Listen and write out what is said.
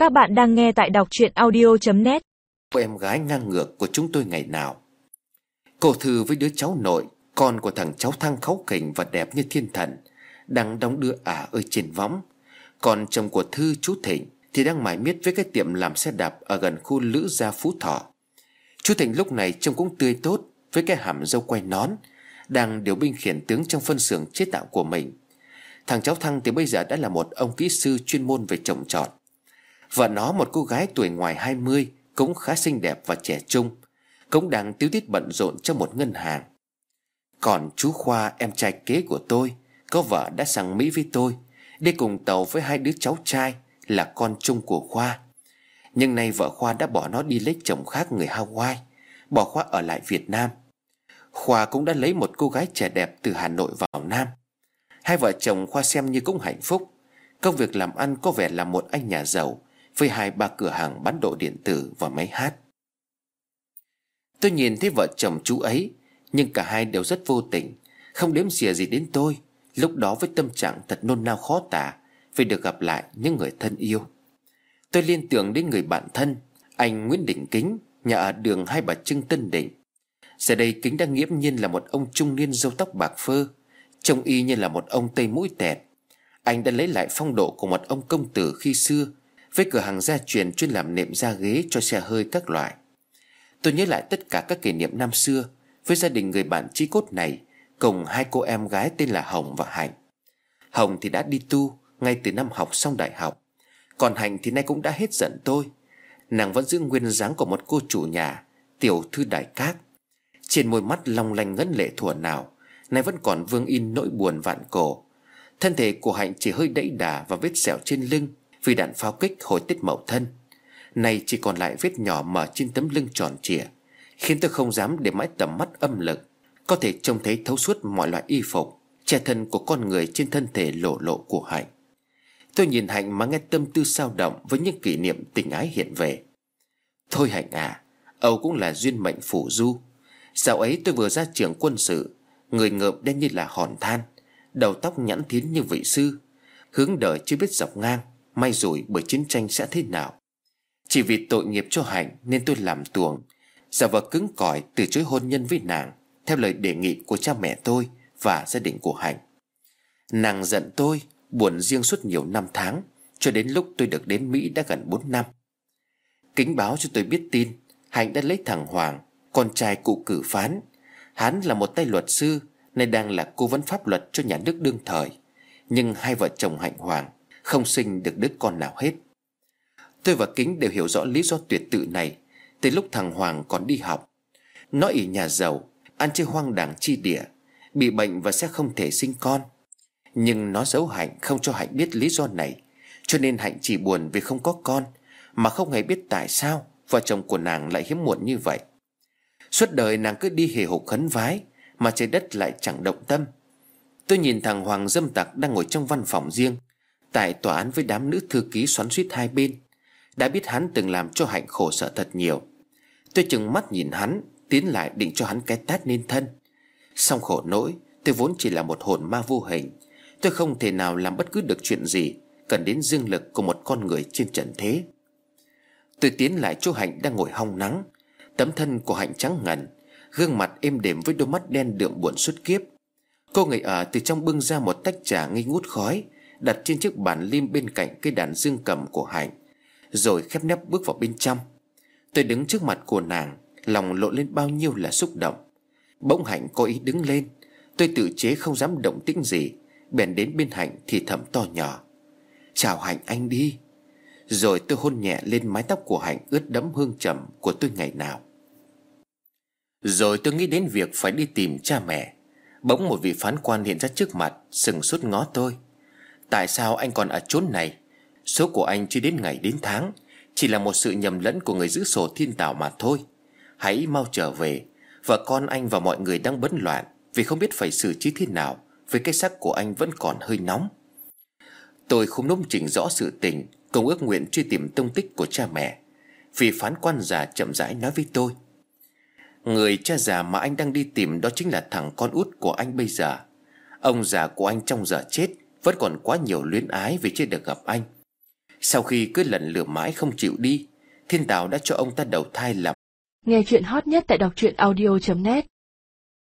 Các bạn đang nghe tại đọc truyện audio.net. Cô em gái ngang ngược của chúng tôi ngày nào. Cô Thư với đứa cháu nội, con của thằng cháu Thăng kháu khỉnh và đẹp như thiên thần, đang đong đưa ơi trên võng. Còn chồng của Thư, chú Thịnh, thì đang mải miết với cái tiệm làm xe đạp ở gần khu Lữ Gia Phú Thọ. Chú Thịnh lúc này trông cũng tươi tốt, với cái hàm râu quay nón, đang điều binh khiển tướng trong phân xưởng chế tạo của mình. Thằng cháu Thăng thì bây giờ đã là một ông kỹ sư chuyên môn về trồng trọt. Vợ nó, một cô gái tuổi ngoài 20, cũng khá xinh đẹp và trẻ trung, cũng đang tíu tít bận rộn trong một ngân hàng. Còn chú Khoa, em trai kế của tôi, có vợ đã sang Mỹ với tôi, đi cùng tàu với hai đứa cháu trai là con chung của Khoa. Nhưng nay vợ Khoa đã bỏ nó đi lấy chồng khác người Hawaii, bỏ Khoa ở lại Việt Nam. Khoa cũng đã lấy một cô gái trẻ đẹp từ Hà Nội vào Nam. Hai vợ chồng Khoa xem như cũng hạnh phúc. Công việc làm ăn có vẻ là một anh nhà giàu, với 2-3 cửa hàng bán đồ điện tử và máy hát. Tôi nhìn thấy vợ chồng chú ấy, nhưng cả hai đều rất vô tình, không đếm xỉa gì đến tôi, lúc đó với tâm trạng thật nôn nao khó tả vì được gặp lại những người thân yêu. Tôi liên tưởng đến người bạn thân, anh Nguyễn Đình Kính, nhà ở đường Hai Bà Trưng, Tân Định. Giờ đây Kính đang nghiễm nhiên là một ông trung niên râu tóc bạc phơ, trông y như là một ông Tây mũi tẹt. Anh đã lấy lại phong độ của một ông công tử khi xưa, với cửa hàng gia truyền chuyên làm nệm da ghế cho xe hơi các loại. Tôi nhớ lại tất cả các kỷ niệm năm xưa với gia đình người bạn chí cốt này, cùng hai cô em gái tên là Hồng và Hạnh. Hồng thì đã đi tu ngay từ năm học xong đại học, còn Hạnh thì nay cũng đã hết giận tôi. Nàng vẫn giữ nguyên dáng của một cô chủ nhà, tiểu thư đại cát. Trên môi mắt long lanh ngấn lệ thuở nào, nay vẫn còn vương in nỗi buồn vạn cổ. Thân thể của Hạnh chỉ hơi đẫy đà và vết sẹo trên lưng vì đạn pháo kích hồi Tết Mậu Thân. Nay chỉ còn lại vết nhỏ mở trên tấm lưng tròn trịa, khiến tôi không dám để mãi tầm mắt âm lực, có thể trông thấy thấu suốt mọi loại y phục che thân của con người trên thân thể lộ lộ của Hạnh. Tôi nhìn Hạnh mà nghe tâm tư sao động với những kỷ niệm tình ái hiện về. Thôi Hạnh à, Âu cũng là duyên mệnh phù du. Dạo ấy tôi vừa ra trường quân sự, người ngợm đen như là hòn than, đầu tóc nhẵn thín như vị sư, hướng đời chưa biết dọc ngang, may rủi bởi chiến tranh sẽ thế nào. Chỉ vì tội nghiệp cho Hạnh nên tôi làm tuồng, giả vờ cứng cỏi từ chối hôn nhân với nàng theo lời đề nghị của cha mẹ tôi và gia đình của Hạnh. Nàng giận tôi, buồn riêng suốt nhiều năm tháng, cho đến lúc tôi được đến Mỹ đã gần 4 năm. Kính báo cho tôi biết tin Hạnh đã lấy thằng Hoàng, con trai cụ cử phán. Hắn là một tay luật sư, nay đang là cố vấn pháp luật cho nhà nước đương thời. Nhưng hai vợ chồng Hạnh Hoàng không sinh được đứa con nào hết. Tôi và Kính đều hiểu rõ lý do tuyệt tự này từ lúc thằng Hoàng còn đi học. Nó ỷ nhà giàu, ăn chơi hoang đàng chi địa, bị bệnh và sẽ không thể sinh con. Nhưng nó giấu Hạnh, không cho Hạnh biết lý do này, cho nên Hạnh chỉ buồn vì không có con, mà không hề biết tại sao vợ chồng của nàng lại hiếm muộn như vậy. Suốt đời nàng cứ đi hề hục khấn vái, mà trời đất lại chẳng động tâm. Tôi nhìn thằng Hoàng dâm tặc đang ngồi trong văn phòng riêng tại tòa án với đám nữ thư ký xoắn xuýt hai bên. Đã biết hắn từng làm cho Hạnh khổ sở thật nhiều. Tôi chừng mắt nhìn hắn, tiến lại định cho hắn cái tát nên thân. Song khổ nỗi tôi vốn chỉ là một hồn ma vô hình, tôi không thể nào làm bất cứ được chuyện gì cần đến dương lực của một con người trên trần thế. Tôi tiến lại chỗ Hạnh đang ngồi hong nắng. Tấm thân của Hạnh trắng ngần, gương mặt êm đềm với đôi mắt đen đượm buồn suốt kiếp. Cô người ở từ trong bưng ra một tách trà nghi ngút khói, đặt trên chiếc bàn lim bên cạnh cây đàn dương cầm của Hạnh, rồi khép nép bước vào bên trong. Tôi đứng trước mặt của nàng, lòng lộn lên bao nhiêu là xúc động. Bỗng Hạnh có ý đứng lên. Tôi tự chế không dám động tĩnh gì, bèn đến bên Hạnh thì thầm to nhỏ: "Chào Hạnh anh đi." Rồi tôi hôn nhẹ lên mái tóc của Hạnh ướt đẫm hương trầm của tôi ngày nào. Rồi tôi nghĩ đến việc phải đi tìm cha mẹ. Bỗng một vị phán quan hiện ra trước mặt, sừng sốt ngó tôi: "Tại sao anh còn ở chốn này? Số của anh chưa đến ngày đến tháng, chỉ là một sự nhầm lẫn của người giữ sổ thiên tảo mà thôi. Hãy mau trở về. Vợ con anh và mọi người đang bấn loạn vì không biết phải xử trí thế nào với cái xác của anh vẫn còn hơi nóng." Tôi không nôm chỉnh rõ sự tình, cùng ước nguyện truy tìm tung tích của cha mẹ. Vị phán quan già chậm rãi nói với tôi: "Người cha già mà anh đang đi tìm đó chính là thằng con út của anh bây giờ. Ông già của anh trong giờ chết vẫn còn quá nhiều luyến ái vì chưa được gặp anh. Sau khi cứ lần lừa mãi không chịu đi, Thiên Tảo đã cho ông ta đầu thai làm. Nghe chuyện hot nhất tại đọc truyện audio.net.